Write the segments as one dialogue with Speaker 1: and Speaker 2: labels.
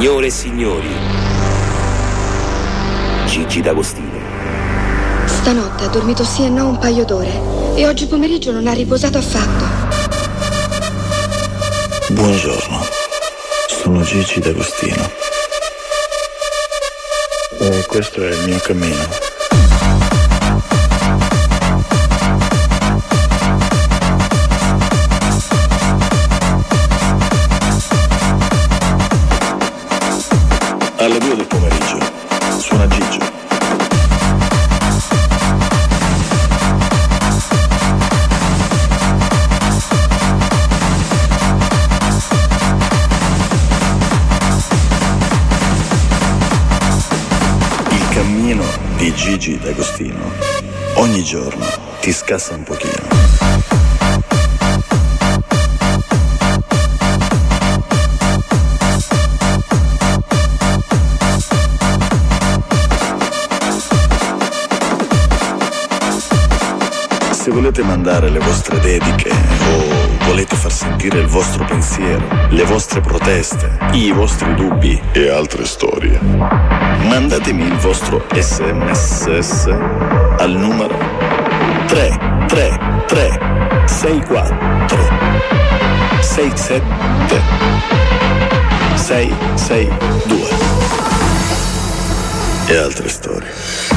Speaker 1: Signore e signori, Gigi D'Agostino.
Speaker 2: Stanotte ha dormito sì e no un paio d'ore e oggi pomeriggio non ha riposato affatto.
Speaker 3: Buongiorno, sono Gigi D'Agostino e questo è il mio cammino. Alle 2 del pomeriggio suona Gigio. Il cammino di Gigi D'Agostino ogni giorno ti scassa un pochino. Se volete mandare le vostre dediche o volete far sentire il vostro pensiero, le vostre proteste, i vostri dubbi e altre storie, mandatemi il vostro SMS al numero 333 64 67 662 e altre storie.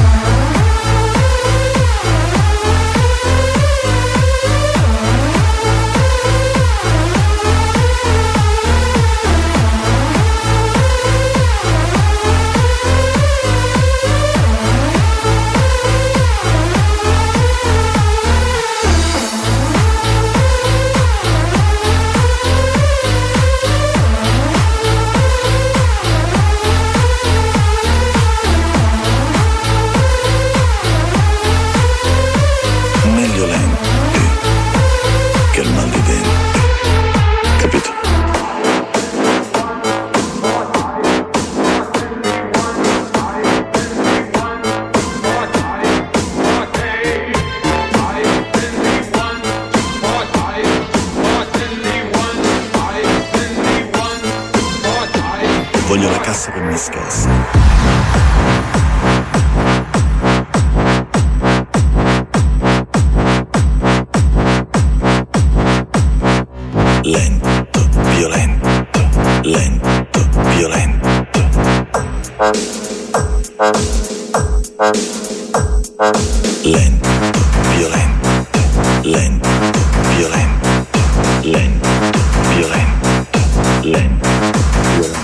Speaker 3: Voglio la cassa che mi scassa. Lento, violento, lento, violento. Lento, violento, lento, violento, lento, violento, lento, violento.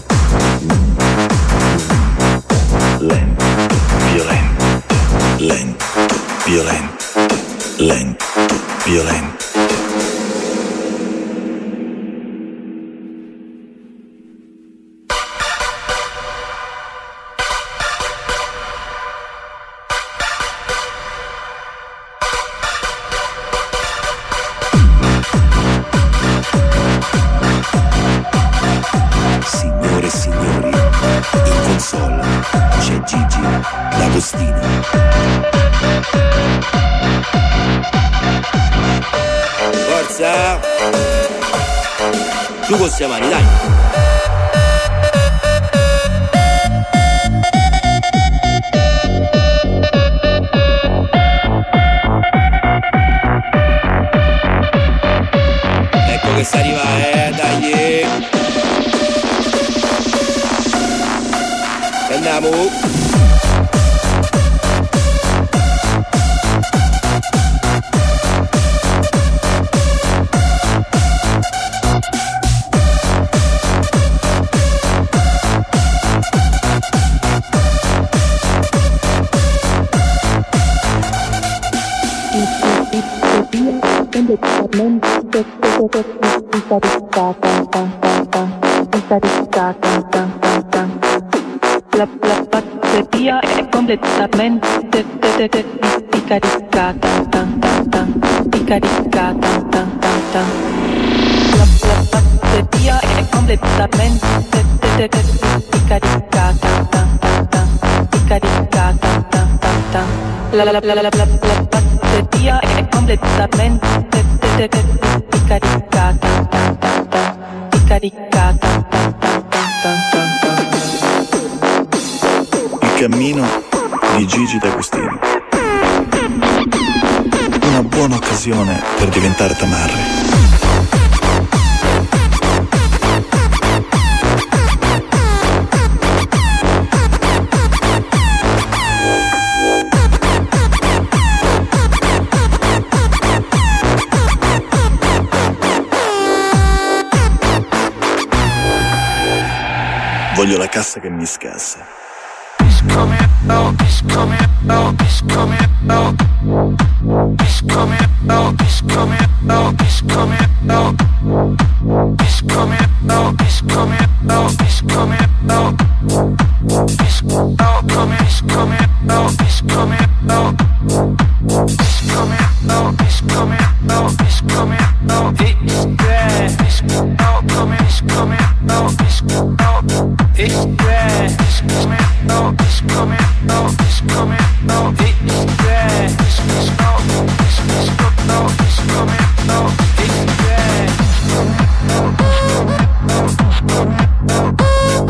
Speaker 3: Lento, violento, lento, violento, lento, violento.
Speaker 1: Signore e signori, in console c'è Gigi D'Agostino. Forza! Tu con sia mani, dai! Ecco che sta arriva, dai! Andiamo!
Speaker 4: La batteria è completamente ricaricata. La batteria è completamente ricaricata. La batteria è completamente ricaricata.
Speaker 3: cammino di Gigi D'Agostino. Una buona occasione per diventare tamarri. Voglio la cassa che mi scassa.
Speaker 5: He's coming out, he's coming out, he's coming out. He's coming out, he's coming out, he's coming out. He's coming out, he's coming out, he's coming out. He's out coming, he's coming out, he's coming out. He's coming out, he's coming out, he's coming out. He's there, he's out coming, he's coming out, he's out. He's there, he's coming out, he's coming out, he's coming out. He's there, he's out, he's out, he's coming out. He's there, he's coming out, he's coming out.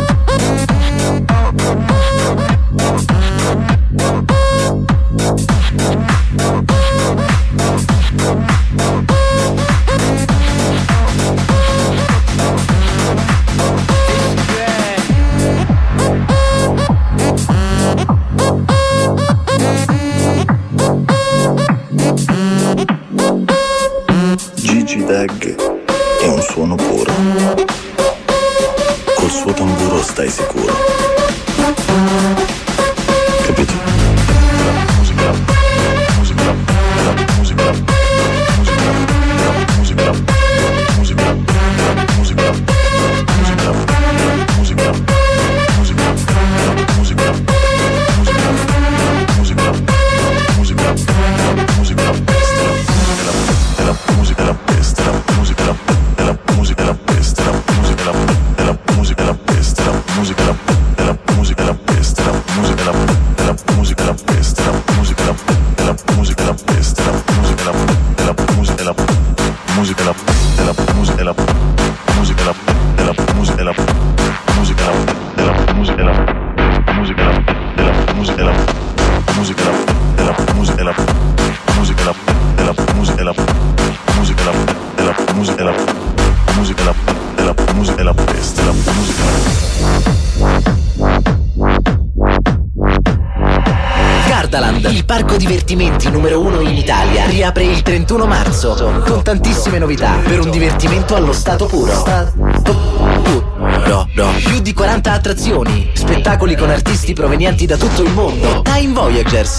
Speaker 3: Gigi Dag è un suono puro. Col suo tamburo stai sicuro. Capito? Musica, musica, musica, musica, musica, musica, musica, musica, musica,
Speaker 6: Il parco divertimenti numero 1 in Italia riapre il 31 marzo con tantissime novità per un divertimento allo stato puro. Più di 40 attrazioni, spettacoli con artisti provenienti da tutto il mondo. Time Voyagers.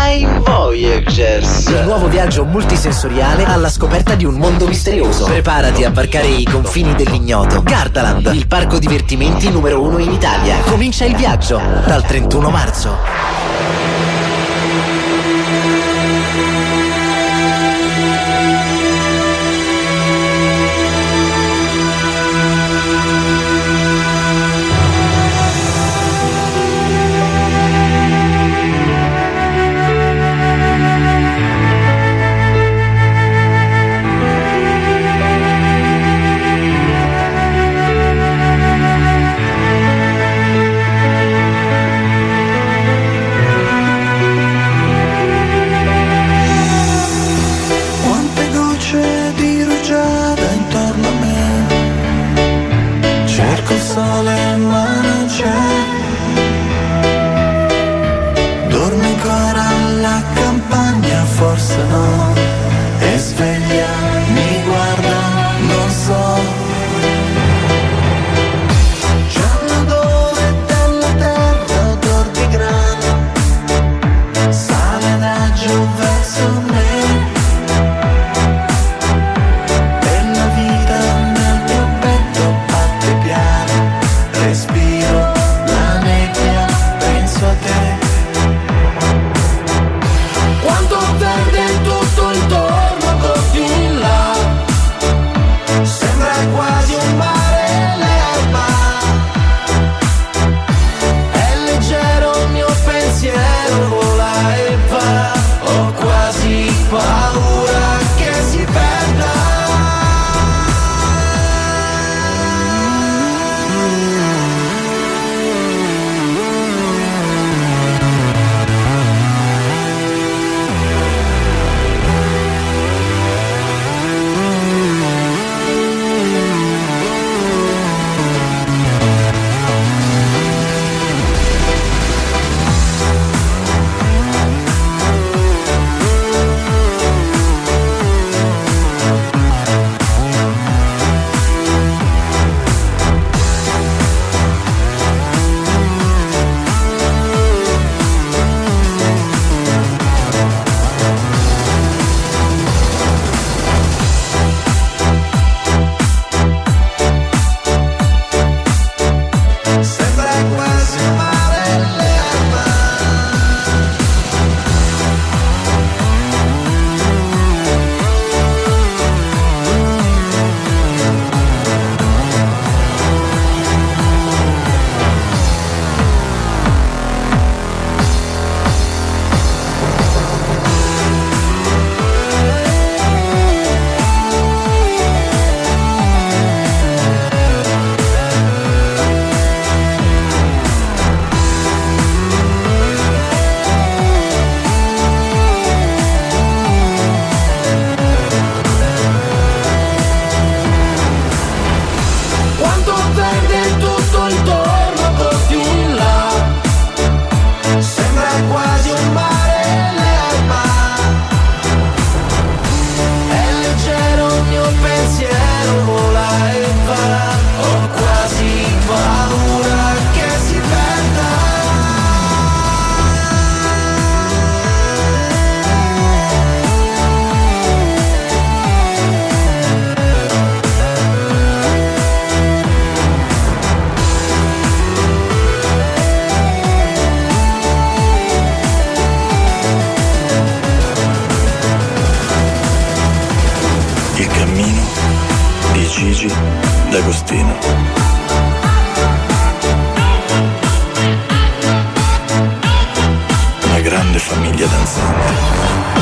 Speaker 6: Il nuovo viaggio multisensoriale alla scoperta di un mondo misterioso. Preparati a varcare i confini dell'ignoto. Gardaland, il parco divertimenti numero 1 in Italia. Comincia il viaggio dal 31 marzo.
Speaker 3: Gigi D'Agostino. Una grande famiglia danzante.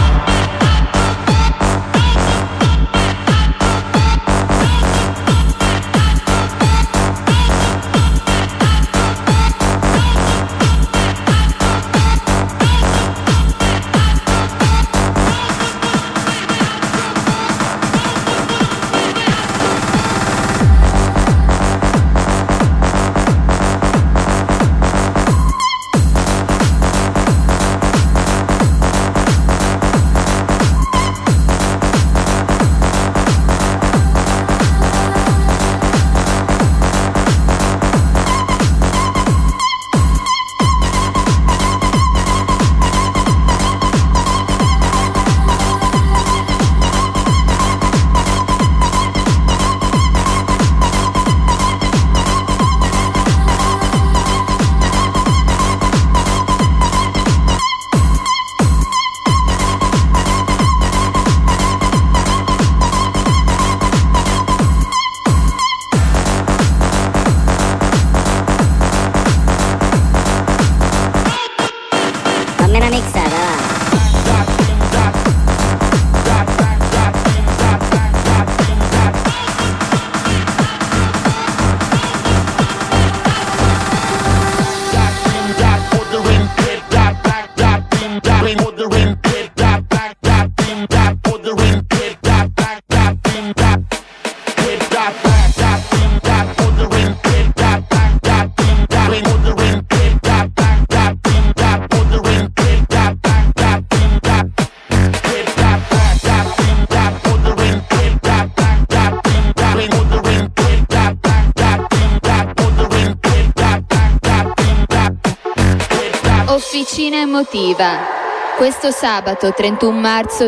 Speaker 7: Officina emotiva. Questo sabato 31 marzo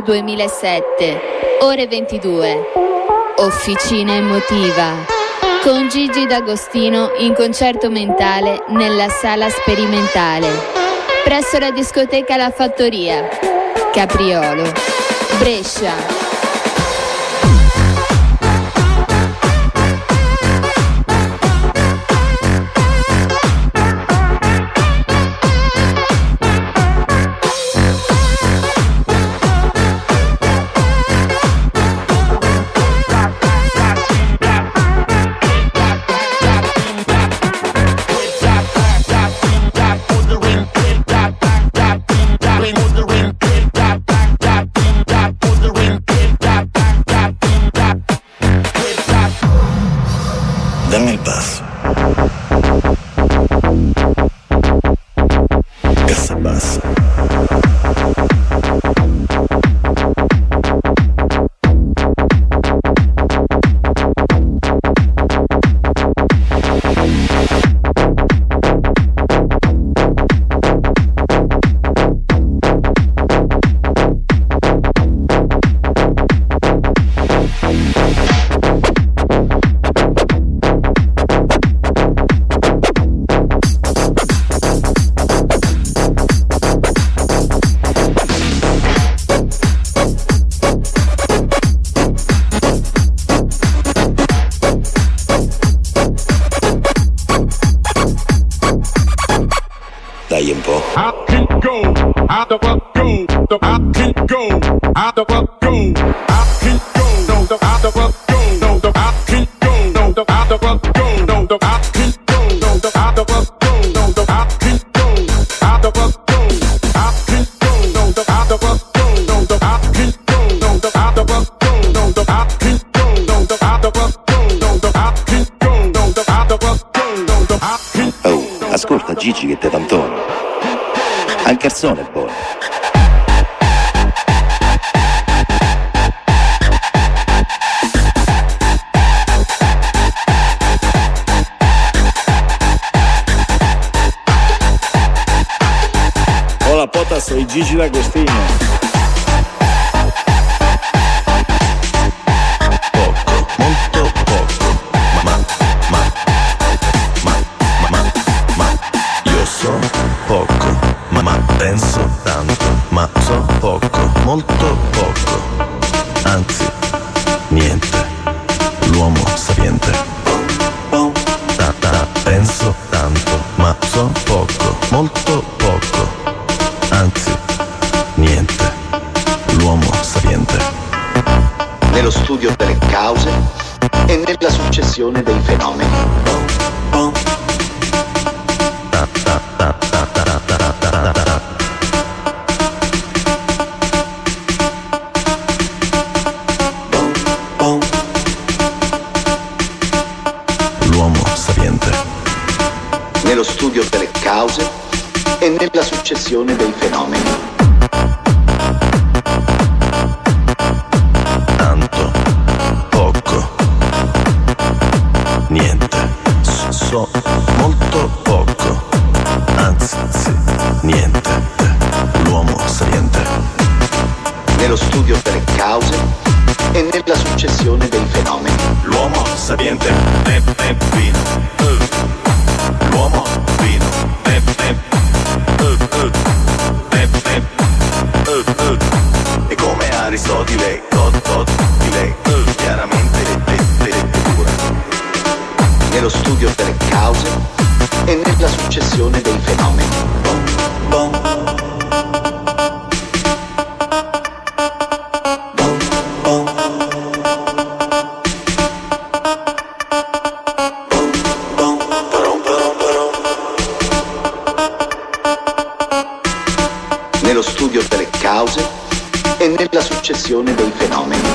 Speaker 7: 2007, ore 22. Officina emotiva. Con Gigi D'Agostino in concerto mentale nella sala sperimentale. Presso la discoteca La Fattoria. Capriolo. Brescia.
Speaker 3: Dammi il basso. Cassa bassa. Dai un po'.
Speaker 5: I can go, I don't go, I can go, I don't go, I can go, no, I don't go, no, I can go, no, I don't go, no, I can go, no, I don't go, no, I can go, I don't go, I can go, no, I don't go, no, I can go, no, I don't go, no, I can go, no, I don't go, no, I can go, no, I don't go, no, I can.
Speaker 3: Oh, ascolta Gigi che te tantono. Anche il suono è buono.
Speaker 8: Hola pota, soy Gigi D'Agostino.
Speaker 3: Penso tanto, ma so poco, molto poco, anzi, niente. L'uomo
Speaker 9: e nella successione dei fenomeni.
Speaker 3: L'uomo sapiente.
Speaker 9: Nello studio delle cause e nella successione dei fenomeni.
Speaker 3: Tanto, poco, niente. So molto poco, anzi sì, niente. L'uomo sapiente.
Speaker 9: Nello studio delle cause e nella successione dei fenomeni.
Speaker 3: L'uomo sapiente, vino. L'uomo vino, e come Aristotele, chiaramente le figure.
Speaker 9: Nello studio delle cause e nella successione dei fenomeni. Nello studio delle cause e nella successione dei fenomeni.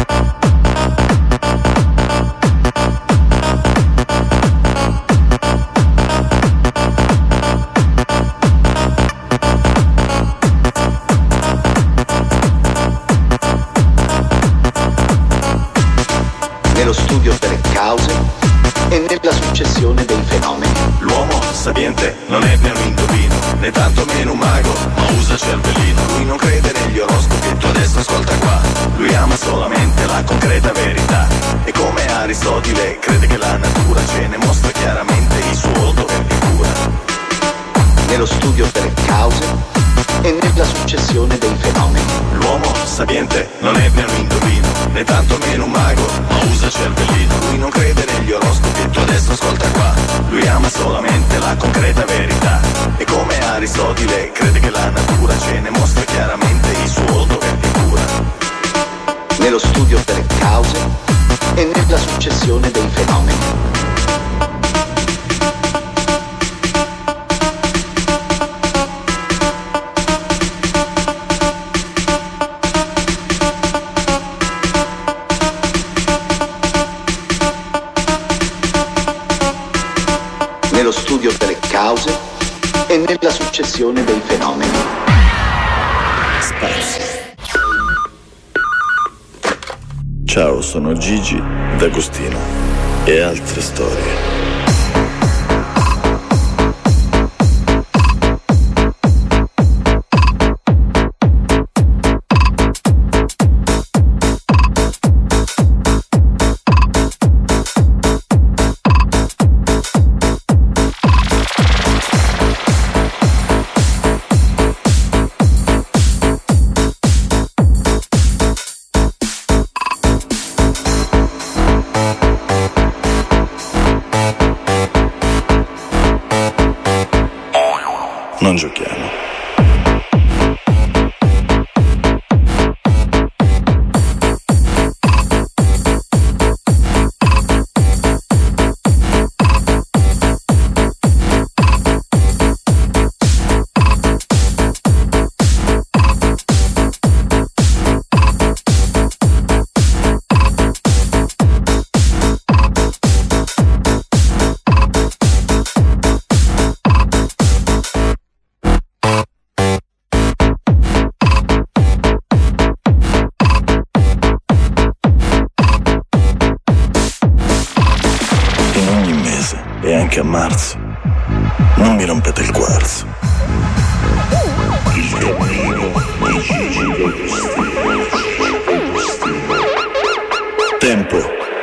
Speaker 9: Nello studio delle cause e nella successione dei fenomeni.
Speaker 3: L'uomo sapiente non è né un indovino, né tanto meno un mago, ma usa cervellino. Lui non crede negli oroscopi e tu adesso ascolta qua. Lui ama solamente la concreta verità. E come Aristotele crede che la natura ce ne mostra chiaramente il suo volto per figura.
Speaker 9: Nello studio delle cause e nella successione dei fenomeni.
Speaker 3: L'uomo sapiente non è né un indovino, né tanto meno un mago, ma usa cervellino. Lui non crede negli oroscopi e tu adesso ascolta qua. Lui ama solamente la concreta verità. E come Aristotele crede che la natura ce ne mostra chiaramente il suo volto per figura.
Speaker 9: Nello studio delle cause e nella successione dei fenomeni. Nello studio delle cause e nella successione dei fenomeni.
Speaker 3: Spazio. Ciao, sono Gigi D'Agostino e altre storie. Non giochiamo. E anche a marzo non mi rompete il quarzo. Il cammino di Gigi D'Agostino. Tempo.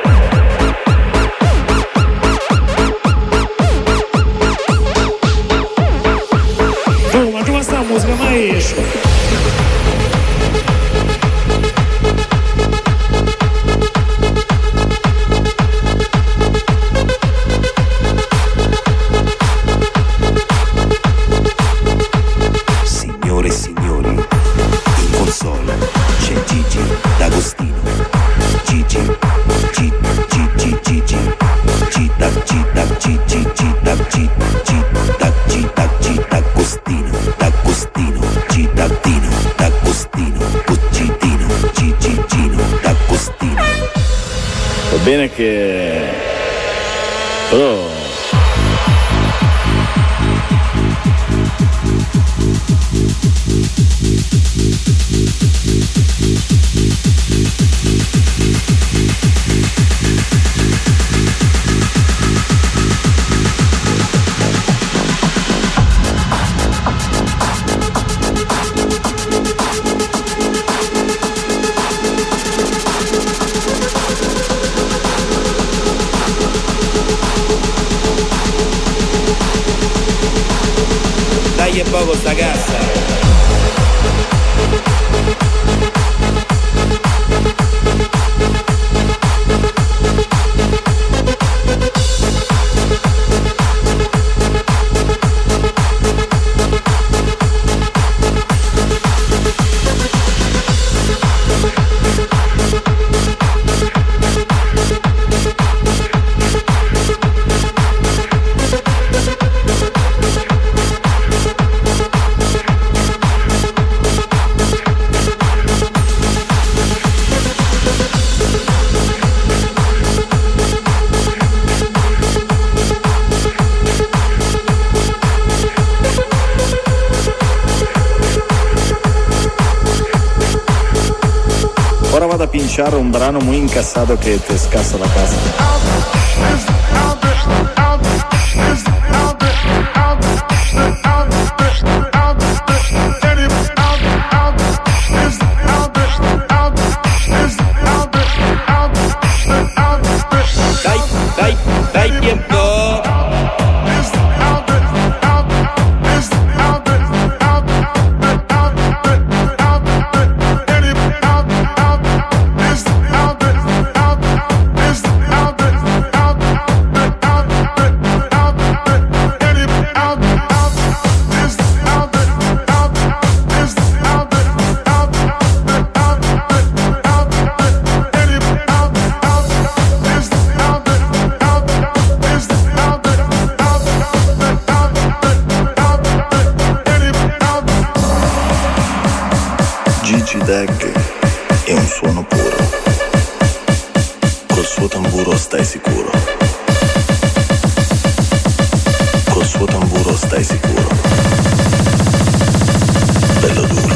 Speaker 10: Oh, ma come sta la musica, maestro?
Speaker 1: Signore e signori, in console
Speaker 8: bene che però
Speaker 11: dai è poco sta cassa.
Speaker 8: ora vado a pinciare un brano muy incassato che te scassa la casa.
Speaker 11: Dai tiempo.
Speaker 3: Gigi Dag è un suono puro, col suo tamburo stai sicuro, col suo tamburo stai sicuro, bello duro.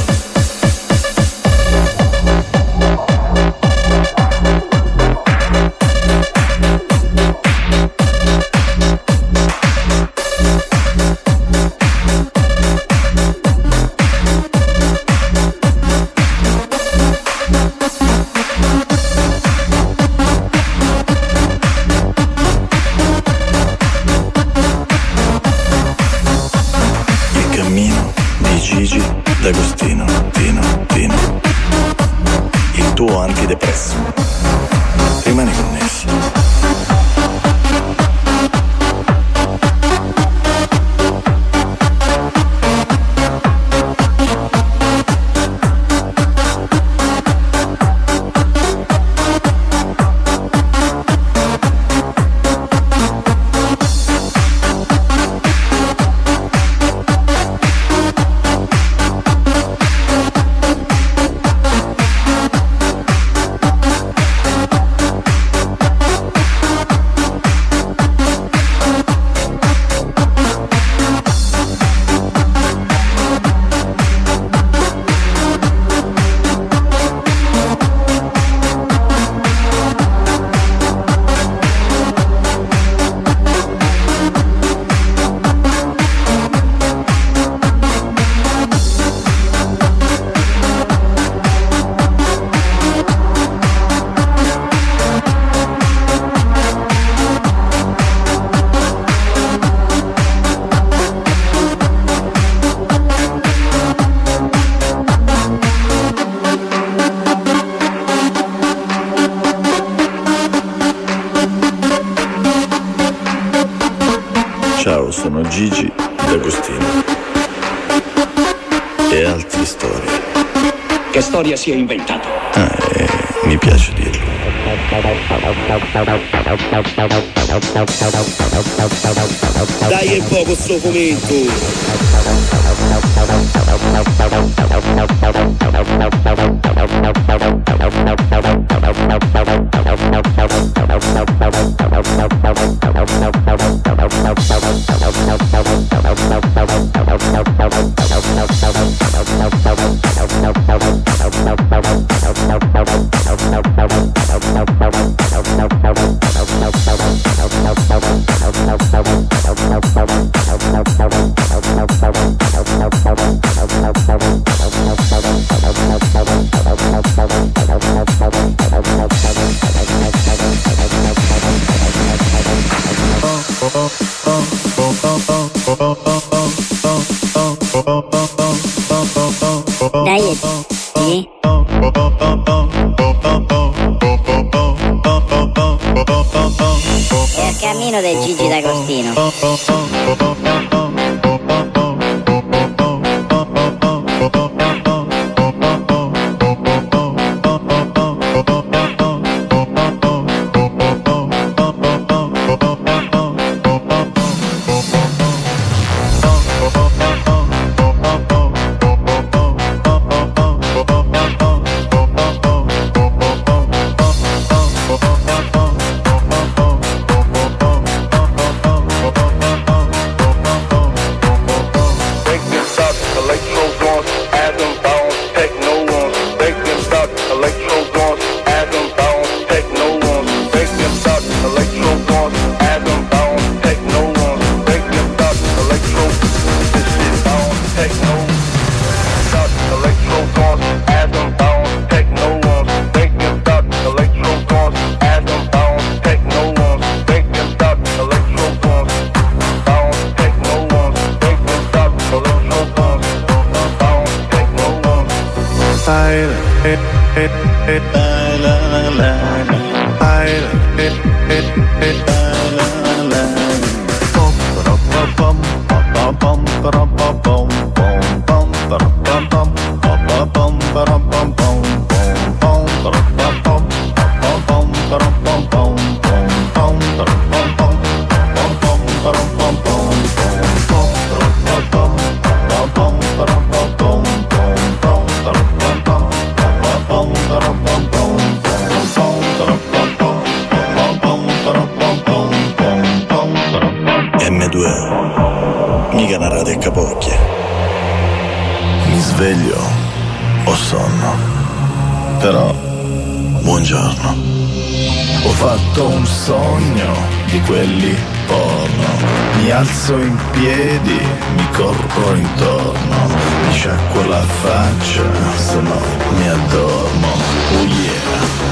Speaker 3: Gigi D'Agostino, Tino, il tuo antidepresso. Rimani connesso. Ciao, sono Gigi D'Agostino. E altre storie.
Speaker 12: Che storia si è inventato?
Speaker 3: Mi piace dirlo.
Speaker 11: Dai un po' questo fumetto.
Speaker 12: Dai, sì. È il cammino del Gigi D'Agostino.
Speaker 3: M2, mica una radio e capocchia. Mi sveglio, ho sonno, però buongiorno. Ho fatto un sogno di quelli porno. Mi alzo in piedi, mi corro intorno, mi sciacquo la faccia, se no mi addormo. Oh yeah.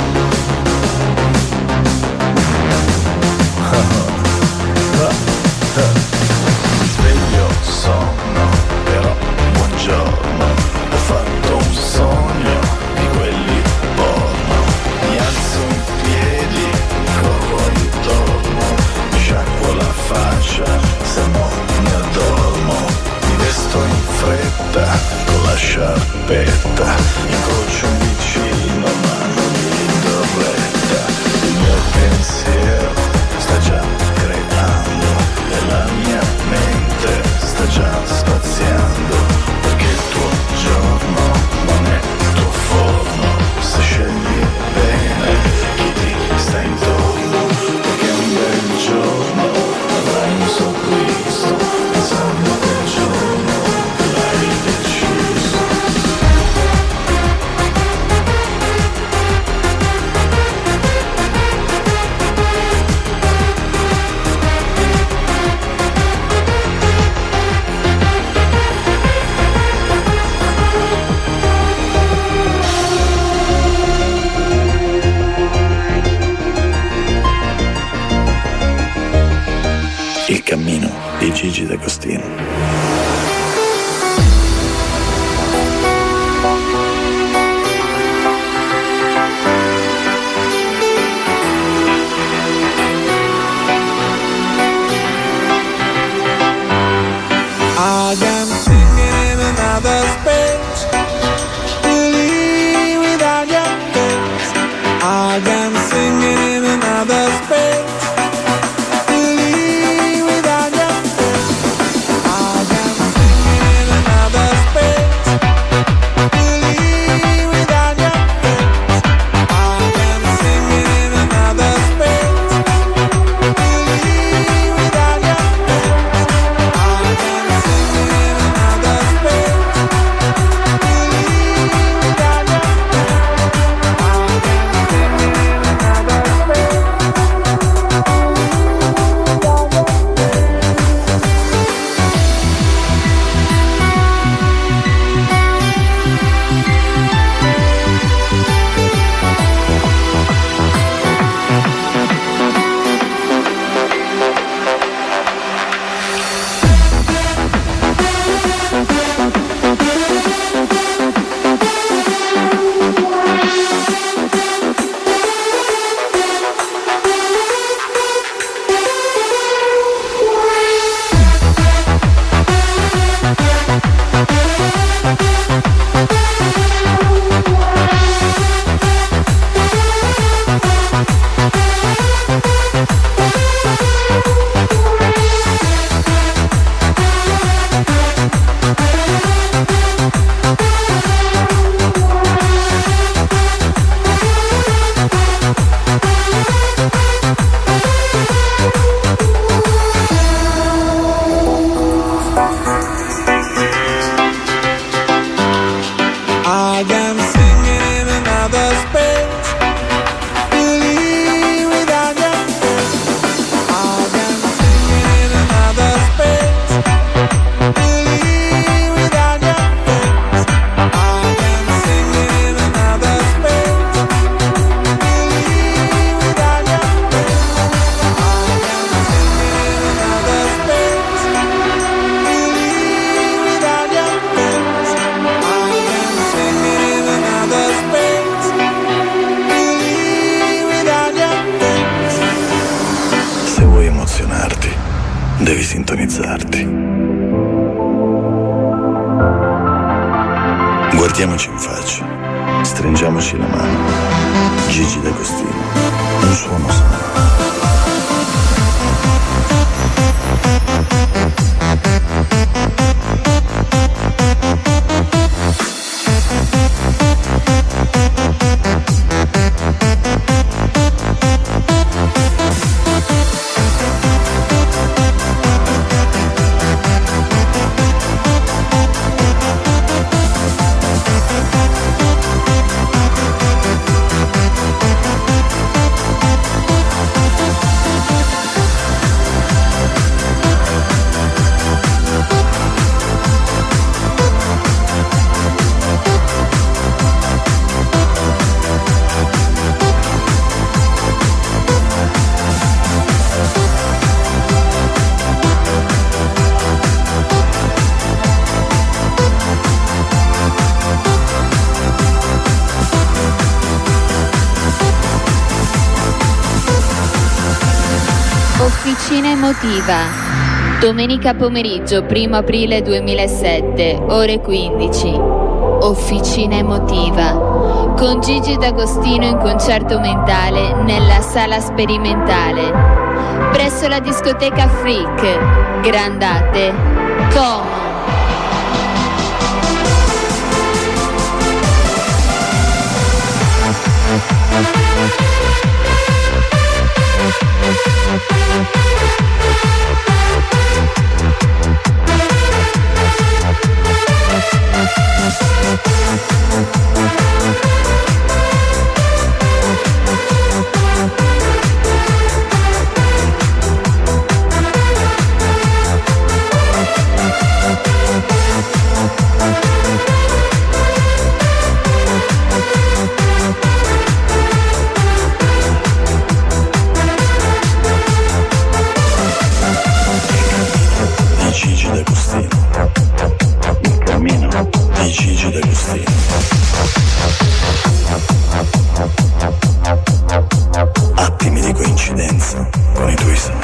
Speaker 3: Mi sveglio, sonno, però buongiorno. Ho fatto un sogno di quelli porno. Mi alzo in piedi, corro intorno, mi sciacquo la faccia, se no mi addormo. Mi vesto in fretta, con la sciarpetta, incrocio un vicino ma non gli do retta. Il mio pensiero sta già creando e la mia mente sta già spaziando, perché il tuo giorno non è il tuo forno. Se scegli bene chi ti sta intorno, perché un bel giorno avrai un sorriso, pensando quel giorno che l'hai deciso. Il cammino di Gigi D'Agostino.
Speaker 5: I am singing in another space, really without your face.
Speaker 3: vuoi emozionarti, devi sintonizzarti. Guardiamoci in faccia, stringiamoci la mano. Gigi D'Agostino, un suono sano.
Speaker 7: Officina emotiva. Domenica pomeriggio, 1 aprile 2007, ore 15. Officina emotiva. Con Gigi D'Agostino in concerto mentale nella sala sperimentale. Presso la discoteca Freak. Grandate. Como.
Speaker 3: Gigi D'Agostino. Il cammino di Gigi D'Agostino. Attimi di coincidenza con i tuoi sogni.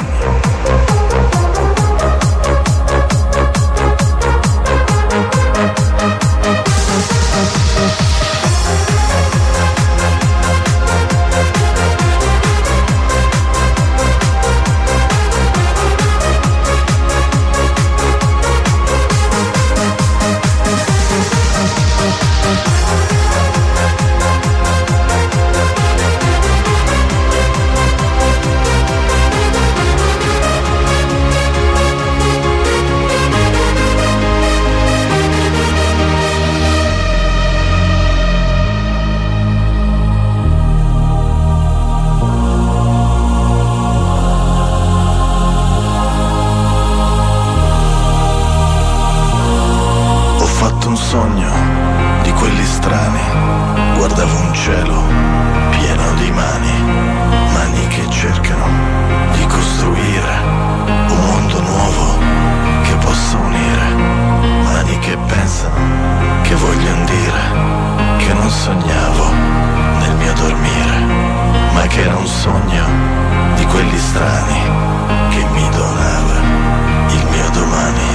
Speaker 3: Un sogno di quelli strani, guardavo un cielo pieno di mani che cercano di costruire un mondo nuovo che possa unire, mani che pensano, che vogliono dire che non sognavo nel mio dormire, ma che era un sogno di quelli strani che mi donava il mio domani.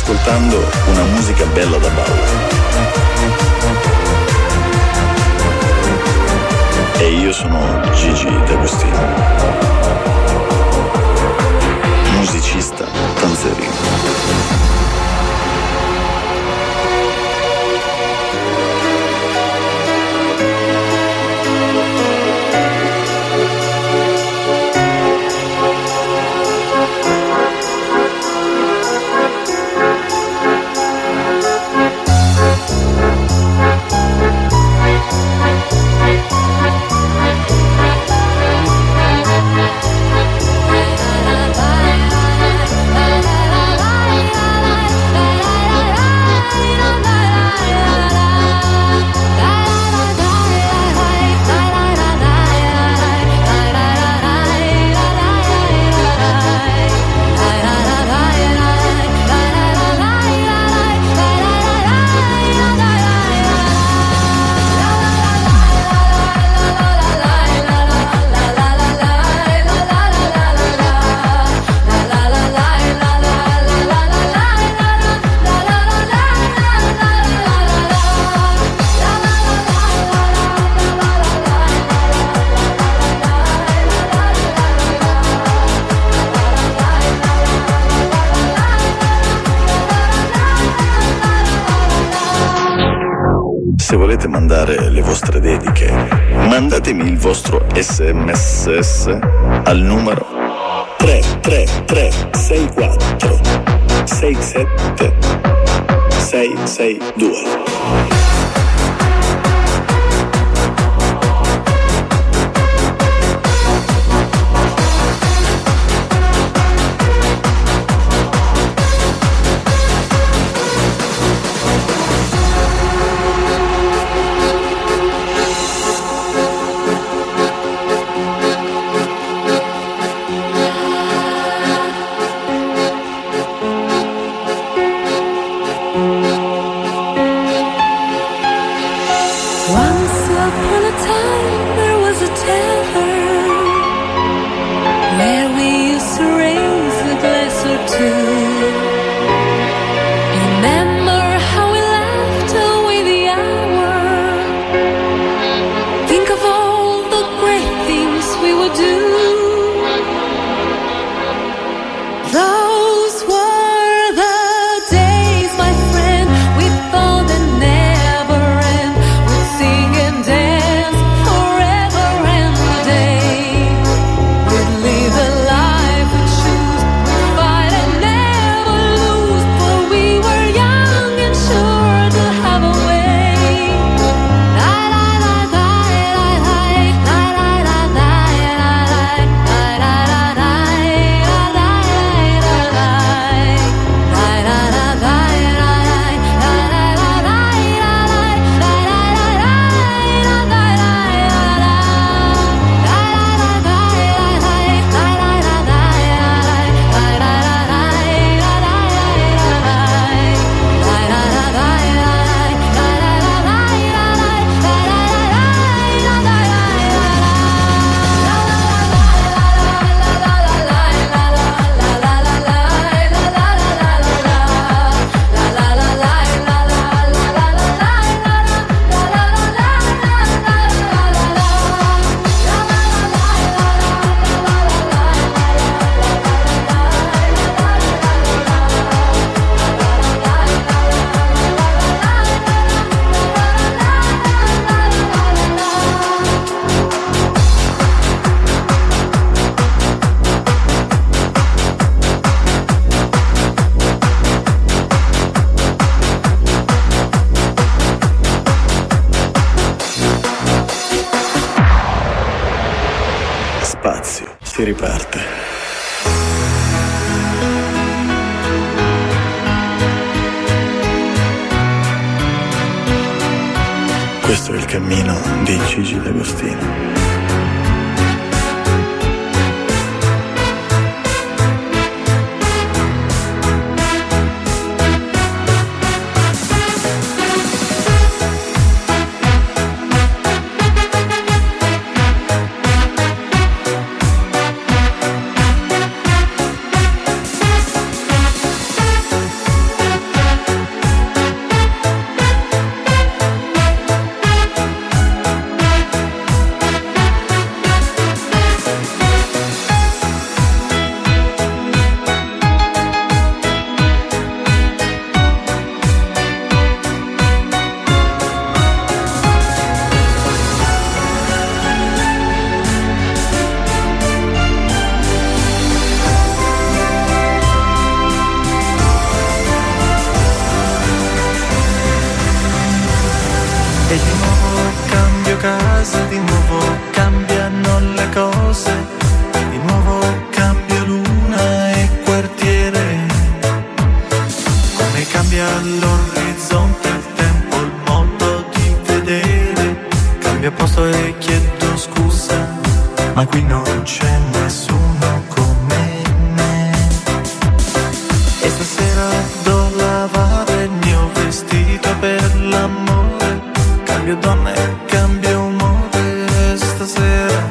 Speaker 3: ascoltando una musica bella da ballo. E io sono Gigi D'Agostino, musicista tanzerino. Se volete mandare le vostre dediche, mandatemi il vostro SMS al numero 33364 67 662. Si riparte. Questo è il cammino di Gigi D'Agostino.
Speaker 13: E di nuovo cambio casa, di nuovo cambiano le cose, di nuovo cambio luna e quartiere. Come cambia l'orizzonte, il tempo, il modo di vedere. Cambio posto e chiedo scusa, ma qui non c'è nessuno come me. E stasera do lavare il mio vestito per l'amore. Cambio donna e cambio umore stasera.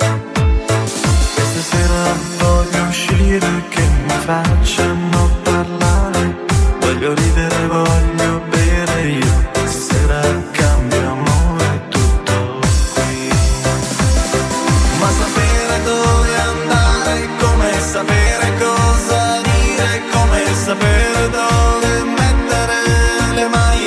Speaker 13: E stasera voglio uscire, che mi facciano parlare. Voglio ridere, voglio bere io. Stasera cambio amore, tutto qui. Ma sapere dove andare, come sapere cosa dire, come sapere dove mettere le mani.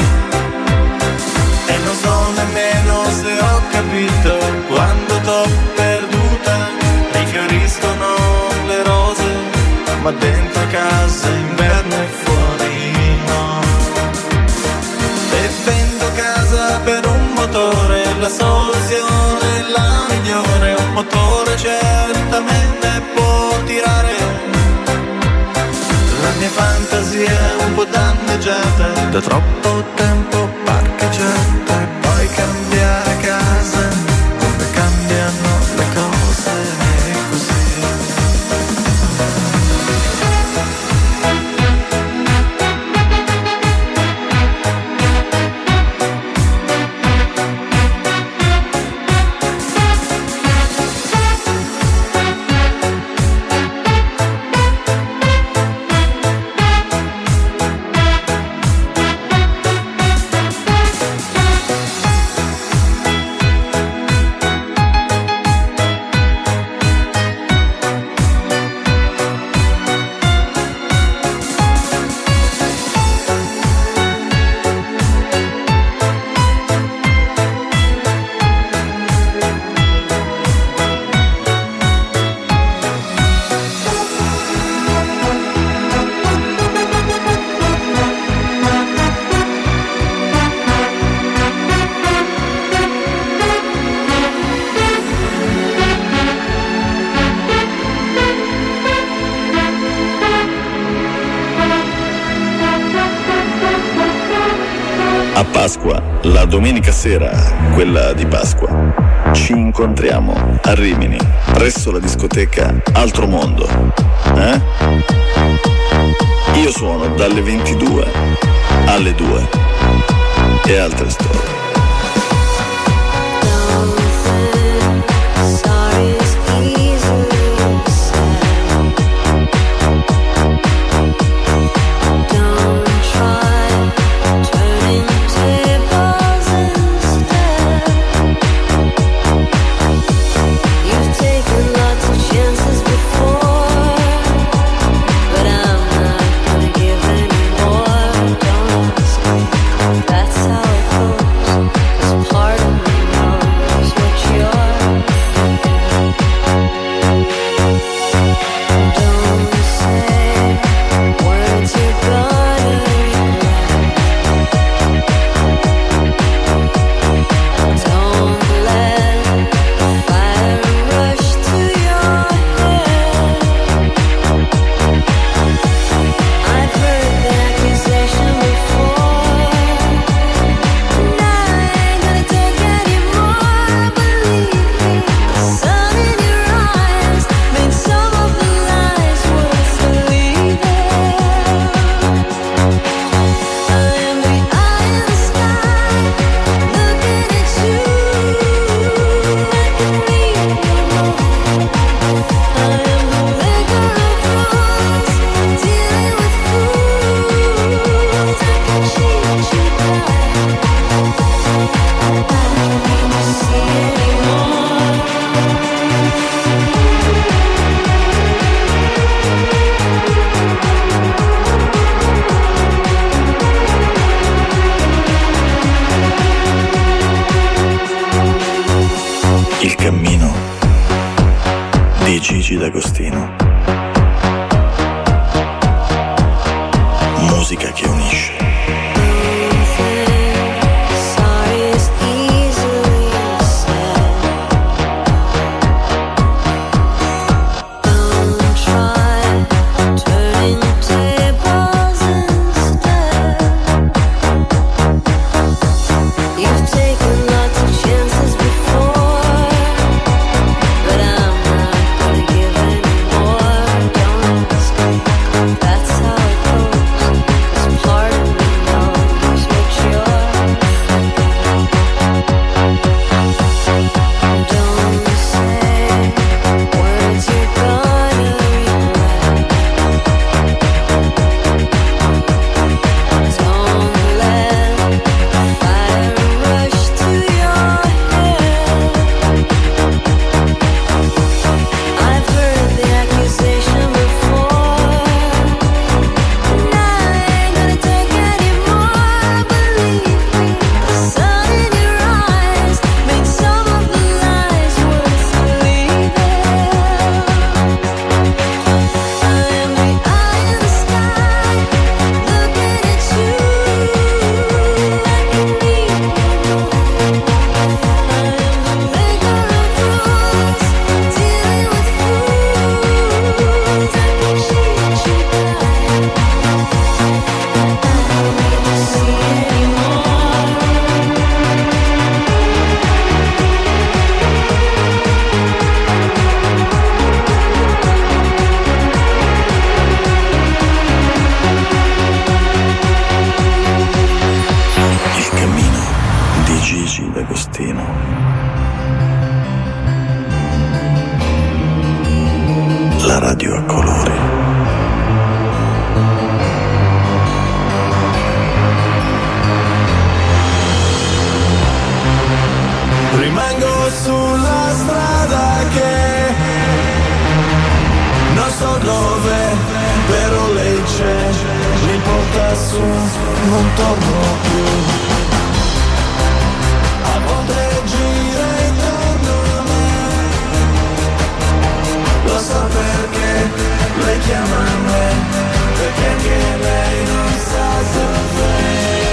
Speaker 13: E non so nemmeno se ho capito quando t'ho perduta. Rifioriscono le rose, ma dentro casa inverno e fuori no. E vendo casa per un motore, la soluzione è la migliore. Un motore certamente può tirare. La mia fantasia è un po' danneggiata da troppo tempo parcheggiata. E poi cambiare casa, come cambiano le cose, e così.
Speaker 3: A Pasqua, la domenica sera, quella di Pasqua, ci incontriamo a Rimini, presso la discoteca Altro Mondo. Io suono dalle 22 alle 2 e altre storie.
Speaker 14: That's how it goes, 'cause part of me knows what you're thinking. Don't say words you're gonna regret. Don't let the fire rush to your head. I've heard the accusation before.
Speaker 3: Il cammino di Gigi D'Agostino. Musica che unisce.
Speaker 14: Sorry
Speaker 13: non torno più. A volte gira intorno a me, lo so perché lei chiama me, perché anche lei non sa dov'è.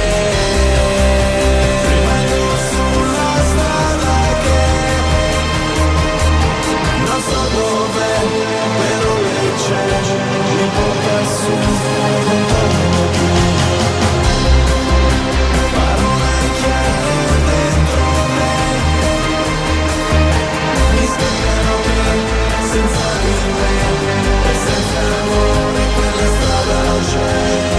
Speaker 13: Rimango sulla strada che non so dov'è, però lei c'è, mi porta su, non torno più. Parole chiare dentro me mi spiegano che senza di me e senza amore quella strada non c'è.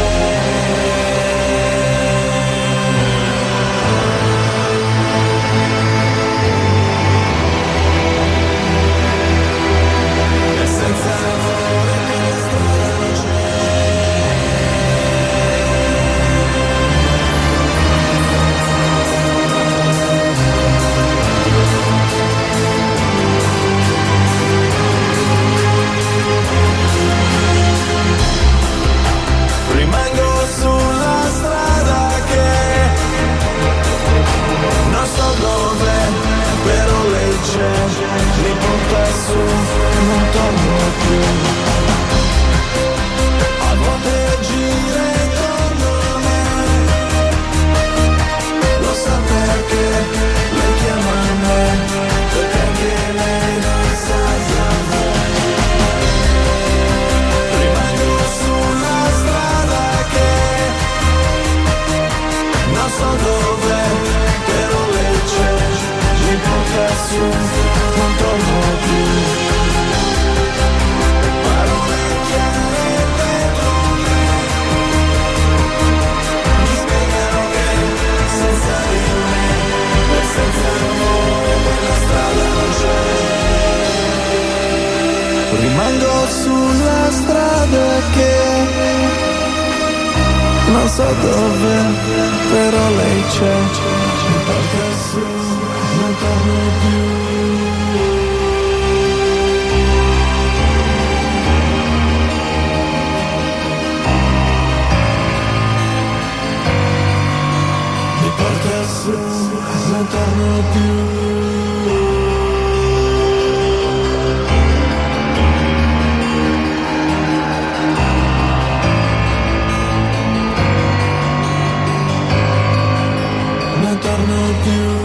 Speaker 13: E senza amore quella strada non c'è. Rimango sulla strada che non so dov'è, però lei c'è, mi porta su, non torno più. A volte gira intorno a me, lo sa perché lei chiama me, perché anche lei non sa dov'è. Rimango sulla strada che non so dov'è, però lei c'è, mi porta su, non torno più. Parole chiare dentro me mi spiegano che senza di me e senza amore quella strada non c'è. Rimango sulla strada che non so dove, però lei c'è, mi porta su, non torno più. Mi porta su, non torno più. Non torno più.